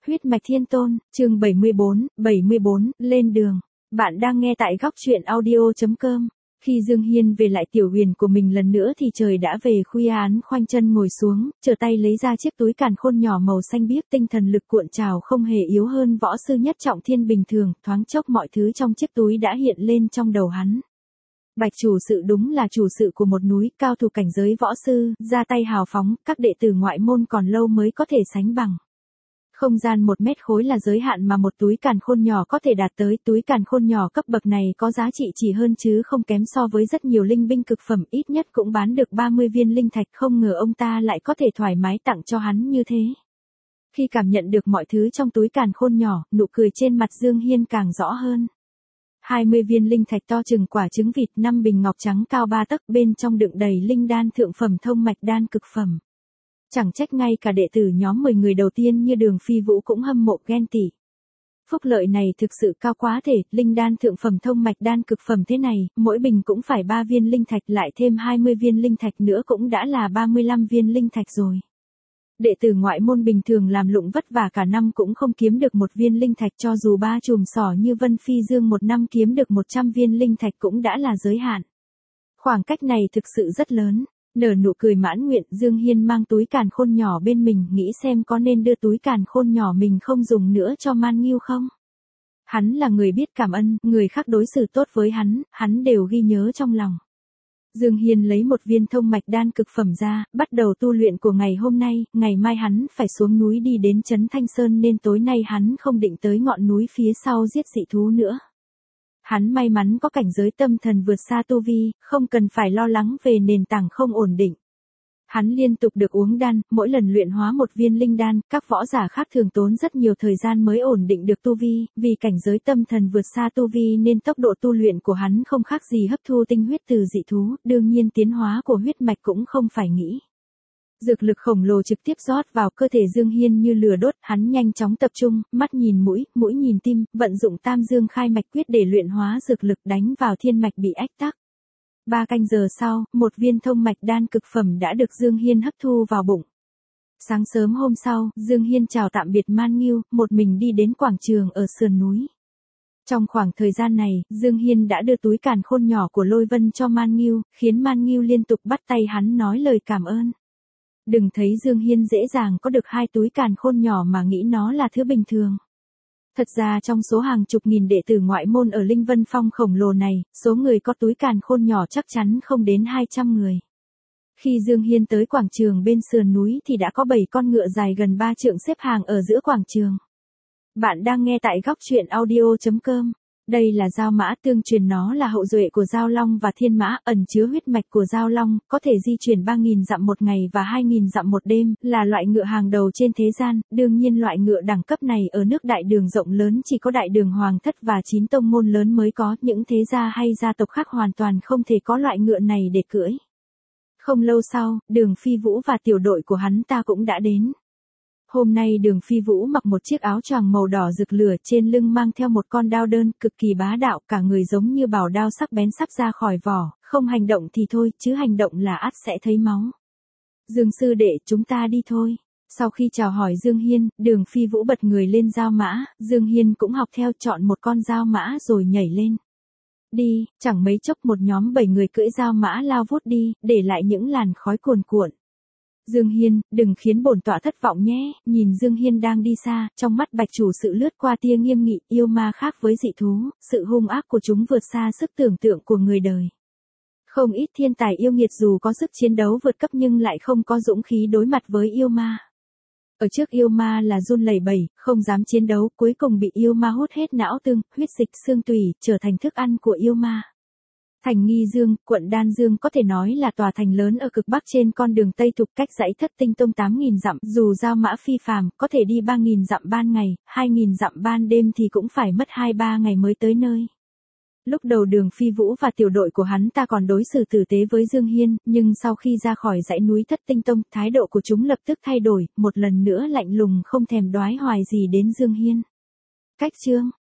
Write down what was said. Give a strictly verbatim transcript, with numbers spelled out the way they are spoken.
Huyết mạch thiên tôn, chương bảy mươi bốn, bảy mươi bốn, lên đường. Bạn đang nghe tại góc truyện audio.com. Khi Dương Hiên về lại tiểu huyền của mình lần nữa thì trời đã về khuya, án khoanh chân ngồi xuống, trở tay lấy ra chiếc túi càn khôn nhỏ màu xanh biếc, tinh thần lực cuộn trào không hề yếu hơn võ sư nhất trọng thiên bình thường, thoáng chốc mọi thứ trong chiếc túi đã hiện lên trong đầu hắn. Bạch chủ sự đúng là chủ sự của một núi, cao thủ cảnh giới võ sư, ra tay hào phóng, các đệ tử ngoại môn còn lâu mới có thể sánh bằng. Không gian một mét khối là giới hạn mà một túi càn khôn nhỏ có thể đạt tới, túi càn khôn nhỏ cấp bậc này có giá trị chỉ hơn chứ không kém so với rất nhiều linh binh cực phẩm, ít nhất cũng bán được ba mươi viên linh thạch, không ngờ ông ta lại có thể thoải mái tặng cho hắn như thế. Khi cảm nhận được mọi thứ trong túi càn khôn nhỏ, nụ cười trên mặt Dương Hiên càng rõ hơn. hai mươi viên linh thạch to chừng quả trứng vịt, năm bình ngọc trắng cao ba tấc, bên trong đựng đầy linh đan thượng phẩm thông mạch đan cực phẩm. Chẳng trách ngay cả đệ tử nhóm mười người đầu tiên như Đường Phi Vũ cũng hâm mộ ghen tị. Phúc lợi này thực sự cao quá thể, linh đan thượng phẩm thông mạch đan cực phẩm thế này, mỗi bình cũng phải ba viên linh thạch, lại thêm hai mươi viên linh thạch nữa cũng đã là ba mươi lăm viên linh thạch rồi. Đệ tử ngoại môn bình thường làm lụng vất vả cả năm cũng không kiếm được một viên linh thạch, cho dù ba chùm sỏ như Vân Phi Dương một năm kiếm được một trăm viên linh thạch cũng đã là giới hạn. Khoảng cách này thực sự rất lớn. Nở nụ cười mãn nguyện, Dương Hiên mang túi càn khôn nhỏ bên mình, nghĩ xem có nên đưa túi càn khôn nhỏ mình không dùng nữa cho Man Nghiêu không. Hắn là người biết cảm ơn, người khác đối xử tốt với hắn, hắn đều ghi nhớ trong lòng. Dương Hiên lấy một viên thông mạch đan cực phẩm ra, bắt đầu tu luyện của ngày hôm nay, ngày mai hắn phải xuống núi đi đến Trấn Thanh Sơn nên tối nay hắn không định tới ngọn núi phía sau giết dị thú nữa. Hắn may mắn có cảnh giới tâm thần vượt xa tu vi, không cần phải lo lắng về nền tảng không ổn định. Hắn liên tục được uống đan, mỗi lần luyện hóa một viên linh đan, các võ giả khác thường tốn rất nhiều thời gian mới ổn định được tu vi, vì cảnh giới tâm thần vượt xa tu vi nên tốc độ tu luyện của hắn không khác gì hấp thu tinh huyết từ dị thú, đương nhiên tiến hóa của huyết mạch cũng không phải nghĩ. Dược lực khổng lồ trực tiếp rót vào cơ thể Dương Hiên như lửa đốt, hắn nhanh chóng tập trung, mắt nhìn mũi, mũi nhìn tim, vận dụng Tam Dương Khai Mạch Quyết để luyện hóa dược lực đánh vào thiên mạch bị ách tắc. Ba canh giờ sau, một viên thông mạch đan cực phẩm đã được Dương Hiên hấp thu vào bụng. Sáng sớm hôm sau, Dương Hiên chào tạm biệt Man Nghiêu, một mình đi đến quảng trường ở sườn núi. Trong khoảng thời gian này, Dương Hiên đã đưa túi càn khôn nhỏ của Lôi Vân cho Man Nghiêu, khiến Man Nghiêu liên tục bắt tay hắn nói lời cảm ơn. Đừng thấy Dương Hiên dễ dàng có được hai túi càn khôn nhỏ mà nghĩ nó là thứ bình thường. Thật ra trong số hàng chục nghìn đệ tử ngoại môn ở Linh Vân Phong khổng lồ này, số người có túi càn khôn nhỏ chắc chắn không đến hai trăm người. Khi Dương Hiên tới quảng trường bên sườn núi thì đã có bảy con ngựa dài gần ba trượng xếp hàng ở giữa quảng trường. Bạn đang nghe tại góc truyện audio.com. Đây là Dao Mã, tương truyền nó là hậu duệ của Dao Long và Thiên Mã, ẩn chứa huyết mạch của Dao Long, có thể di chuyển ba nghìn dặm một ngày và hai nghìn dặm một đêm, là loại ngựa hàng đầu trên thế gian. Đương nhiên loại ngựa đẳng cấp này ở nước Đại Đường rộng lớn chỉ có Đại Đường Hoàng thất và chín tông môn lớn mới có, những thế gia hay gia tộc khác hoàn toàn không thể có loại ngựa này để cưỡi. Không lâu sau, Đường Phi Vũ và tiểu đội của hắn ta cũng đã đến. Hôm nay Đường Phi Vũ mặc một chiếc áo choàng màu đỏ rực lửa, trên lưng mang theo một con đao đơn, cực kỳ bá đạo, cả người giống như bảo đao sắc bén sắp ra khỏi vỏ, không hành động thì thôi, chứ hành động là ắt sẽ thấy máu. Dương sư đệ, chúng ta đi thôi. Sau khi chào hỏi Dương Hiên, Đường Phi Vũ bật người lên dao mã, Dương Hiên cũng học theo, chọn một con dao mã rồi nhảy lên. Đi, chẳng mấy chốc một nhóm bảy người cưỡi dao mã lao vút đi, để lại những làn khói cuồn cuộn. Dương Hiên, đừng khiến bổn tọa thất vọng nhé. Nhìn Dương Hiên đang đi xa, trong mắt bạch chủ sự lướt qua tia nghiêm nghị, yêu ma khác với dị thú, sự hung ác của chúng vượt xa sức tưởng tượng của người đời. Không ít thiên tài yêu nghiệt dù có sức chiến đấu vượt cấp nhưng lại không có dũng khí đối mặt với yêu ma. Ở trước yêu ma là run lẩy bẩy, không dám chiến đấu, cuối cùng bị yêu ma hút hết não tương, huyết dịch, xương tủy, trở thành thức ăn của yêu ma. Thành Nghi Dương, quận Đan Dương có thể nói là tòa thành lớn ở cực bắc trên con đường Tây Thục, cách dãy Thất Tinh Tông tám nghìn dặm, dù Dao Mã phi phàm, có thể đi ba nghìn dặm ban ngày, hai nghìn dặm ban đêm thì cũng phải mất hai ba ngày mới tới nơi. Lúc đầu Đường Phi Vũ và tiểu đội của hắn ta còn đối xử tử tế với Dương Hiên, nhưng sau khi ra khỏi dãy núi Thất Tinh Tông, thái độ của chúng lập tức thay đổi, một lần nữa lạnh lùng không thèm đoái hoài gì đến Dương Hiên. Cách chương